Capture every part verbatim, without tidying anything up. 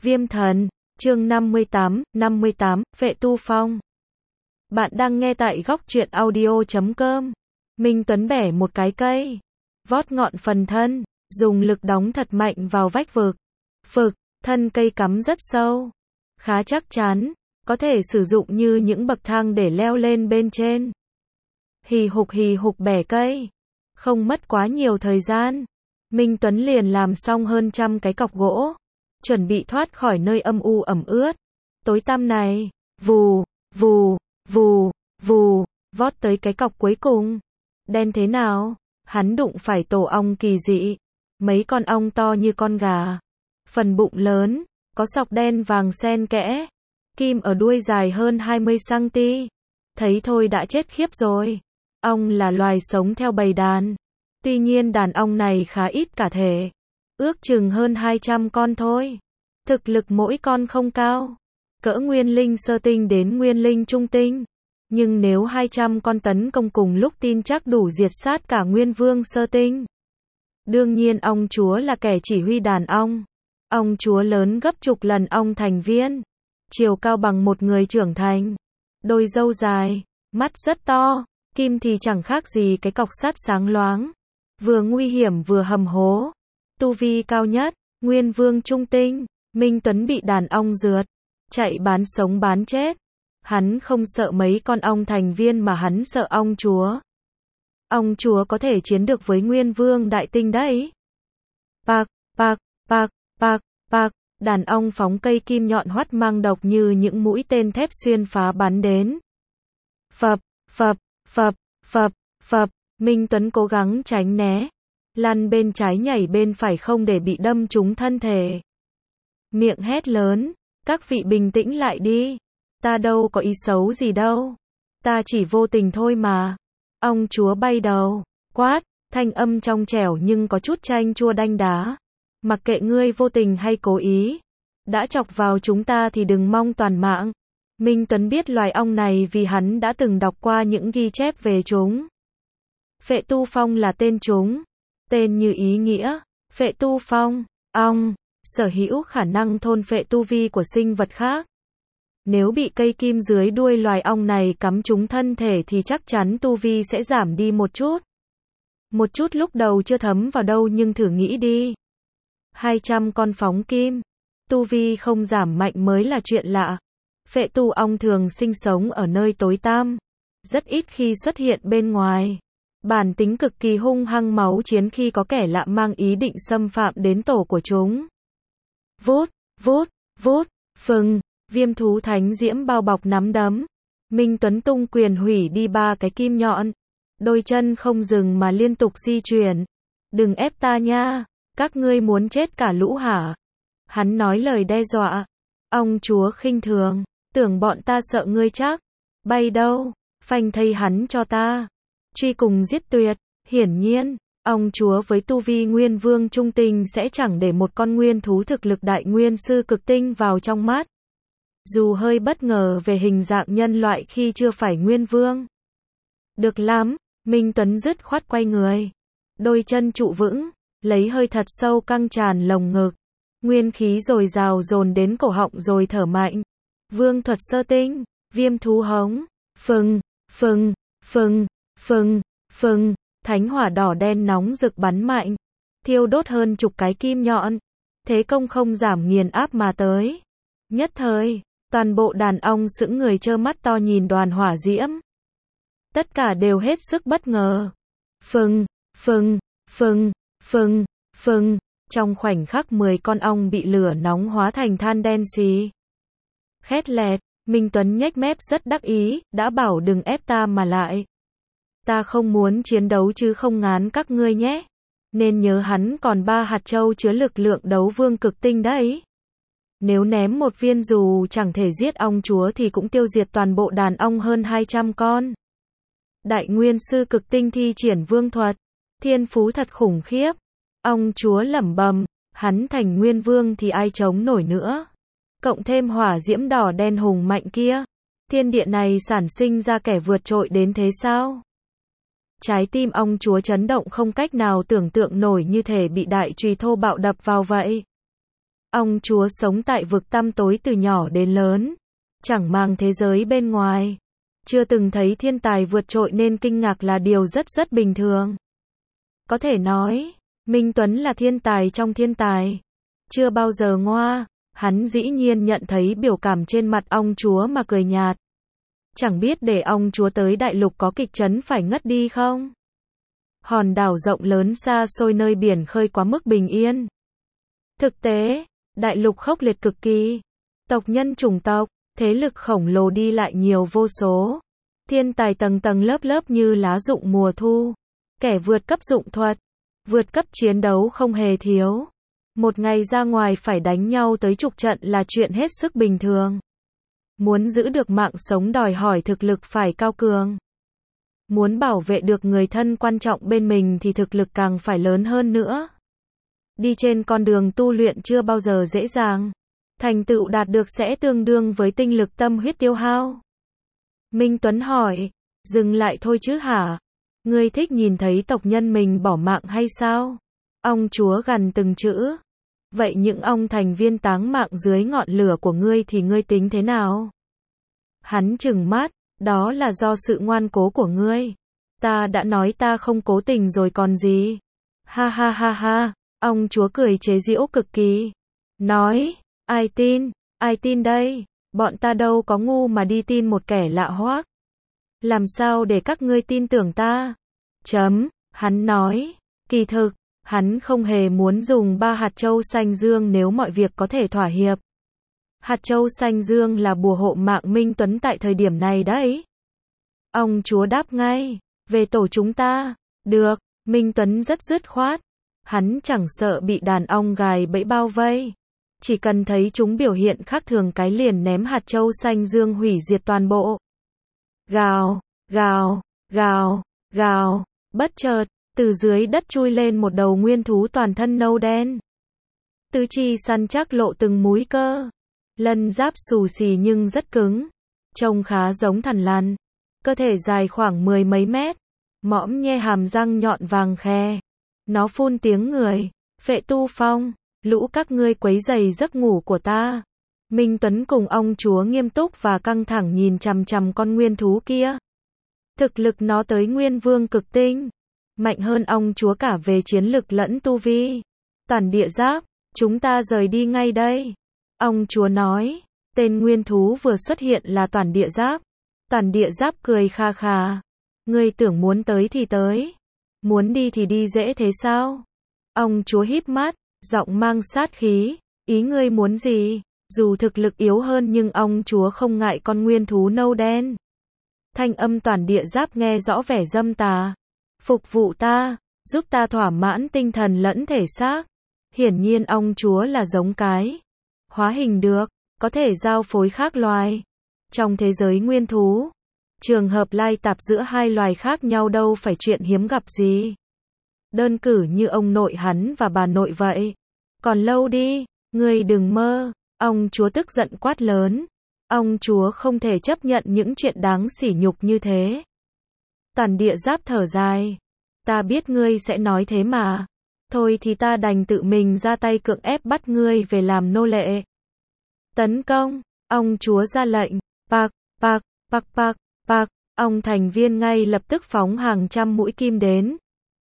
Viêm thần, chương năm mươi tám, năm mươi tám, Phệ Tu Phong. Bạn đang nghe tại góc truyện audio chấm com. Minh Tuấn bẻ một cái cây, vót ngọn phần thân, dùng lực đóng thật mạnh vào vách vực. Phực, thân cây cắm rất sâu, khá chắc chắn, có thể sử dụng như những bậc thang để leo lên bên trên. Hì hục hì hục bẻ cây, không mất quá nhiều thời gian, Minh Tuấn liền làm xong hơn trăm cái cọc gỗ, chuẩn bị thoát khỏi nơi âm u ẩm ướt, tối tăm này. Vù, vù, vù, vù, vót tới cái cọc cuối cùng. Đen thế nào? Hắn đụng phải tổ ong kỳ dị, mấy con ong to như con gà, phần bụng lớn, có sọc đen vàng xen kẽ, kim ở đuôi dài hơn hai mươi xăng-ti-mét. Thấy thôi đã chết khiếp rồi. Ong là loài sống theo bầy đàn, tuy nhiên đàn ong này khá ít cả thể, ước chừng hơn hai trăm con thôi. Thực lực mỗi con không cao, cỡ nguyên linh sơ tinh đến nguyên linh trung tinh, nhưng nếu hai trăm con tấn công cùng lúc tin chắc đủ diệt sát cả nguyên vương sơ tinh. Đương nhiên ong chúa là kẻ chỉ huy đàn ong. Ong chúa lớn gấp chục lần ong thành viên, chiều cao bằng một người trưởng thành, đôi râu dài, mắt rất to, kim thì chẳng khác gì cái cọc sắt sáng loáng, vừa nguy hiểm vừa hầm hố. Tu vi cao nhất, nguyên vương trung tinh. Minh Tuấn bị đàn ong rượt, chạy bán sống bán chết. Hắn không sợ mấy con ong thành viên mà hắn sợ ong chúa. Ong chúa có thể chiến được với nguyên vương đại tinh đấy. Bạc, bạc, bạc, bạc, bạc, đàn ong phóng cây kim nhọn hoắt mang độc như những mũi tên thép xuyên phá bắn đến. Phập, phập, phập, phập, phập, Minh Tuấn cố gắng tránh né, lăn bên trái nhảy bên phải không để bị đâm trúng thân thể. Miệng hét lớn, các vị bình tĩnh lại đi, ta đâu có ý xấu gì đâu, ta chỉ vô tình thôi mà. Ong chúa bay đầu, quát, thanh âm trong trẻo nhưng có chút chanh chua đanh đá. Mặc kệ ngươi vô tình hay cố ý, đã chọc vào chúng ta thì đừng mong toàn mạng. Minh Tuấn biết loài ong này vì hắn đã từng đọc qua những ghi chép về chúng. Phệ Tu Phong là tên chúng, tên như ý nghĩa, Phệ Tu Phong, ong, sở hữu khả năng thôn phệ tu vi của sinh vật khác. Nếu bị cây kim dưới đuôi loài ong này cắm trúng thân thể thì chắc chắn tu vi sẽ giảm đi một chút. Một chút lúc đầu chưa thấm vào đâu nhưng thử nghĩ đi. hai trăm con phóng kim, tu vi không giảm mạnh mới là chuyện lạ. Phệ tu ong thường sinh sống ở nơi tối tăm, rất ít khi xuất hiện bên ngoài. Bản tính cực kỳ hung hăng máu chiến khi có kẻ lạ mang ý định xâm phạm đến tổ của chúng. Vút, vút, vút, phừng, viêm thú thánh diễm bao bọc nắm đấm. Minh Tuấn tung quyền hủy đi ba cái kim nhọn. Đôi chân không dừng mà liên tục di chuyển. Đừng ép ta nha, các ngươi muốn chết cả lũ hả? Hắn nói lời đe dọa. Ong chúa khinh thường, tưởng bọn ta sợ ngươi chắc. Bay đâu, phanh thây hắn cho ta. Truy cùng giết tuyệt, hiển nhiên. Ong chúa với tu vi nguyên vương trung tinh sẽ chẳng để một con nguyên thú thực lực đại nguyên sư cực tinh vào trong mắt. Dù hơi bất ngờ về hình dạng nhân loại khi chưa phải nguyên vương. Được lắm, Minh Tuấn dứt khoát quay người. Đôi chân trụ vững, lấy hơi thật sâu căng tràn lồng ngực. Nguyên khí dồi dào dồn đến cổ họng rồi thở mạnh. Vương thuật sơ tinh, viêm thú hống, phừng, phừng, phừng, phừng, phừng. Thánh hỏa đỏ đen nóng rực bắn mạnh, thiêu đốt hơn chục cái kim nhọn, thế công không giảm nghiền áp mà tới. Nhất thời, toàn bộ đàn ong sững người trơ mắt to nhìn đoàn hỏa diễm. Tất cả đều hết sức bất ngờ. Phừng, phừng, phừng, phừng, phừng, trong khoảnh khắc mười con ong bị lửa nóng hóa thành than đen xì. Khét lẹt, Minh Tuấn nhếch mép rất đắc ý, đã bảo đừng ép ta mà lại. Ta không muốn chiến đấu chứ không ngán các ngươi nhé. Nên nhớ hắn còn ba hạt châu chứa lực lượng đấu vương cực tinh đấy. Nếu ném một viên dù chẳng thể giết ong chúa thì cũng tiêu diệt toàn bộ đàn ong hơn hai trăm con. Đại nguyên sư cực tinh thi triển vương thuật, thiên phú thật khủng khiếp. Ong chúa lẩm bẩm, hắn thành nguyên vương thì ai chống nổi nữa. Cộng thêm hỏa diễm đỏ đen hùng mạnh kia, thiên địa này sản sinh ra kẻ vượt trội đến thế sao? Trái tim ong chúa chấn động không cách nào tưởng tượng nổi, như thể bị đại chùy thô bạo đập vào vậy. Ông chúa sống tại vực tăm tối từ nhỏ đến lớn, chẳng màng thế giới bên ngoài. Chưa từng thấy thiên tài vượt trội nên kinh ngạc là điều rất rất bình thường. Có thể nói, Minh Tuấn là thiên tài trong thiên tài. Chưa bao giờ ngoa, hắn dĩ nhiên nhận thấy biểu cảm trên mặt ông chúa mà cười nhạt. Chẳng biết để ông chúa tới đại lục có kịch trấn phải ngất đi không? Hòn đảo rộng lớn xa xôi nơi biển khơi quá mức bình yên. Thực tế, đại lục khốc liệt cực kỳ. Tộc nhân chủng tộc, thế lực khổng lồ đi lại nhiều vô số. Thiên tài tầng tầng lớp lớp như lá rụng mùa thu. Kẻ vượt cấp dụng thuật, vượt cấp chiến đấu không hề thiếu. Một ngày ra ngoài phải đánh nhau tới chục trận là chuyện hết sức bình thường. Muốn giữ được mạng sống đòi hỏi thực lực phải cao cường. Muốn bảo vệ được người thân quan trọng bên mình thì thực lực càng phải lớn hơn nữa. Đi trên con đường tu luyện chưa bao giờ dễ dàng. Thành tựu đạt được sẽ tương đương với tinh lực tâm huyết tiêu hao. Minh Tuấn hỏi, dừng lại thôi chứ hả? Ngươi thích nhìn thấy tộc nhân mình bỏ mạng hay sao? Ông chúa gằn từng chữ. Vậy những ông thành viên táng mạng dưới ngọn lửa của ngươi thì ngươi tính thế nào? Hắn trừng mắt, đó là do sự ngoan cố của ngươi. Ta đã nói ta không cố tình rồi còn gì. Ha ha ha ha, ông chúa cười chế giễu cực kỳ. Nói, ai tin, ai tin đây? Bọn ta đâu có ngu mà đi tin một kẻ lạ hoắc. Làm sao để các ngươi tin tưởng ta? Chấm, hắn nói, kỳ thực, hắn không hề muốn dùng ba hạt châu xanh dương nếu mọi việc có thể thỏa hiệp. Hạt châu xanh dương là bùa hộ mạng Minh Tuấn tại thời điểm này đấy. Ông chúa đáp ngay, về tổ chúng ta. Được, Minh Tuấn rất dứt khoát. Hắn chẳng sợ bị đàn ong gài bẫy bao vây. Chỉ cần thấy chúng biểu hiện khác thường cái liền ném hạt châu xanh dương hủy diệt toàn bộ. Gào, gào, gào, gào, bất chợt, từ dưới đất chui lên một đầu nguyên thú toàn thân nâu đen. Tứ chi săn chắc lộ từng múi cơ. Lân giáp xù xì nhưng rất cứng. Trông khá giống thằn lằn. Cơ thể dài khoảng mười mấy mét. Mõm nhe hàm răng nhọn vàng khè. Nó phun tiếng người. Phệ Tu Phong, lũ các ngươi quấy rầy giấc ngủ của ta. Minh Tuấn cùng ông chúa nghiêm túc và căng thẳng nhìn chằm chằm con nguyên thú kia. Thực lực nó tới nguyên vương cực tinh. Mạnh hơn ông chúa cả về chiến lực lẫn tu vi. Tản địa giáp, chúng ta rời đi ngay đây. Ông chúa nói, tên nguyên thú vừa xuất hiện là Tản địa giáp. Tản địa giáp cười kha kha. Ngươi tưởng muốn tới thì tới. Muốn đi thì đi dễ thế sao? Ông chúa híp mắt, giọng mang sát khí. Ý ngươi muốn gì? Dù thực lực yếu hơn nhưng ông chúa không ngại con nguyên thú nâu đen. Thanh âm Tản địa giáp nghe rõ vẻ dâm tà. Phục vụ ta, giúp ta thỏa mãn tinh thần lẫn thể xác. Hiển nhiên ông chúa là giống cái. Hóa hình được, có thể giao phối khác loài. Trong thế giới nguyên thú, trường hợp lai tạp giữa hai loài khác nhau đâu phải chuyện hiếm gặp gì. Đơn cử như ông nội hắn và bà nội vậy. Còn lâu đi, ngươi đừng mơ. Ông chúa tức giận quát lớn. Ông chúa không thể chấp nhận những chuyện đáng sỉ nhục như thế. Tản địa giáp thở dài. Ta biết ngươi sẽ nói thế mà. Thôi thì ta đành tự mình ra tay cưỡng ép bắt ngươi về làm nô lệ. Tấn công, ông chúa ra lệnh. Bạc, bạc, bạc, bạc, bạc. Ông thành viên ngay lập tức phóng hàng trăm mũi kim đến.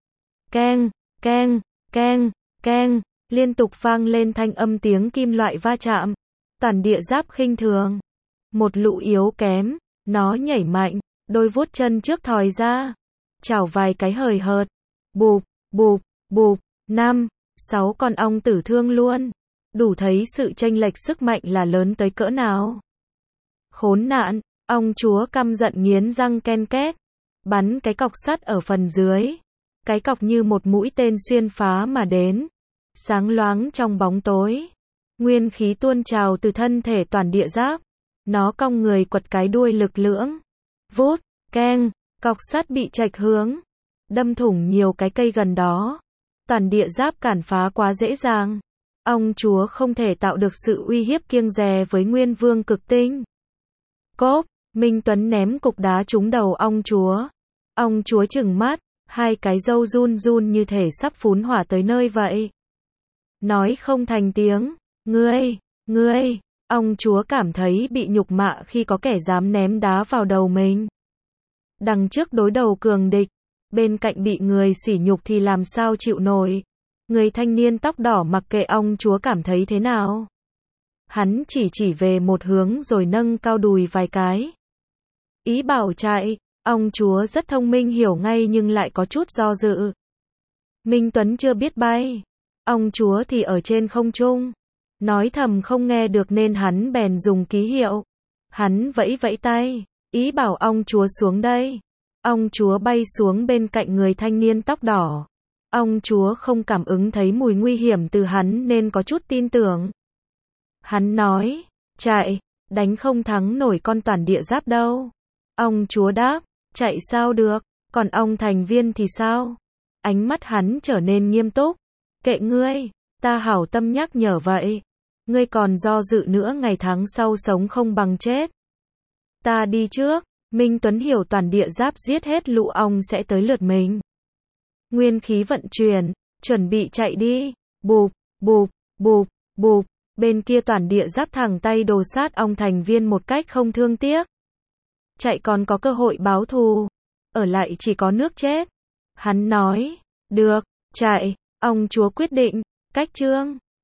Keng, keng, keng, keng. Liên tục vang lên thanh âm tiếng kim loại va chạm. Tản địa giáp khinh thường. Một lũ yếu kém. Nó nhảy mạnh. Đôi vuốt chân trước thòi ra. Chảo vài cái hời hợt. Bụp, bụp, bụp. Năm, sáu con ong tử thương luôn. Đủ thấy sự chênh lệch sức mạnh là lớn tới cỡ nào. Khốn nạn, ông chúa căm giận nghiến răng ken két. Bắn cái cọc sắt ở phần dưới. Cái cọc như một mũi tên xuyên phá mà đến. Sáng loáng trong bóng tối. Nguyên khí tuôn trào từ thân thể Tản địa giáp. Nó cong người quật cái đuôi lực lưỡng. Vút, keng, cọc sắt bị chệch hướng. Đâm thủng nhiều cái cây gần đó. Tản địa giáp cản phá quá dễ dàng. Ông chúa không thể tạo được sự uy hiếp kiêng dè với nguyên vương cực tinh. Cốp, Minh Tuấn ném cục đá trúng đầu ông chúa. Ông chúa trừng mắt, hai cái râu run run như thể sắp phún hỏa tới nơi vậy. Nói không thành tiếng, Ngươi, ngươi, ông chúa cảm thấy bị nhục mạ khi có kẻ dám ném đá vào đầu mình. Đằng trước đối đầu cường địch, bên cạnh bị người sỉ nhục thì làm sao chịu nổi. Người thanh niên tóc đỏ mặc kệ ông chúa cảm thấy thế nào. Hắn chỉ chỉ về một hướng rồi nâng cao đùi vài cái. Ý bảo chạy, ông chúa rất thông minh hiểu ngay nhưng lại có chút do dự. Minh Tuấn chưa biết bay, ông chúa thì ở trên không trung. Nói thầm không nghe được nên hắn bèn dùng ký hiệu. Hắn vẫy vẫy tay, ý bảo ông chúa xuống đây. Ông chúa bay xuống bên cạnh người thanh niên tóc đỏ. Ông chúa không cảm ứng thấy mùi nguy hiểm từ hắn nên có chút tin tưởng. Hắn nói, chạy, đánh không thắng nổi con toàn địa giáp đâu. Ông chúa đáp, chạy sao được, còn ông thành viên thì sao? Ánh mắt hắn trở nên nghiêm túc. Kệ ngươi, ta hảo tâm nhắc nhở vậy. Ngươi còn do dự nữa ngày tháng sau sống không bằng chết. Ta đi trước, Minh Tuấn hiểu toàn địa giáp giết hết lũ ong sẽ tới lượt mình. Nguyên khí vận chuyển, chuẩn bị chạy đi, bụp, bụp, bụp, bụp, bên kia toàn địa giáp thẳng tay đồ sát ong thành viên một cách không thương tiếc. Chạy còn có cơ hội báo thù, ở lại chỉ có nước chết. Hắn nói, được, chạy, ông chúa quyết định, cách chương.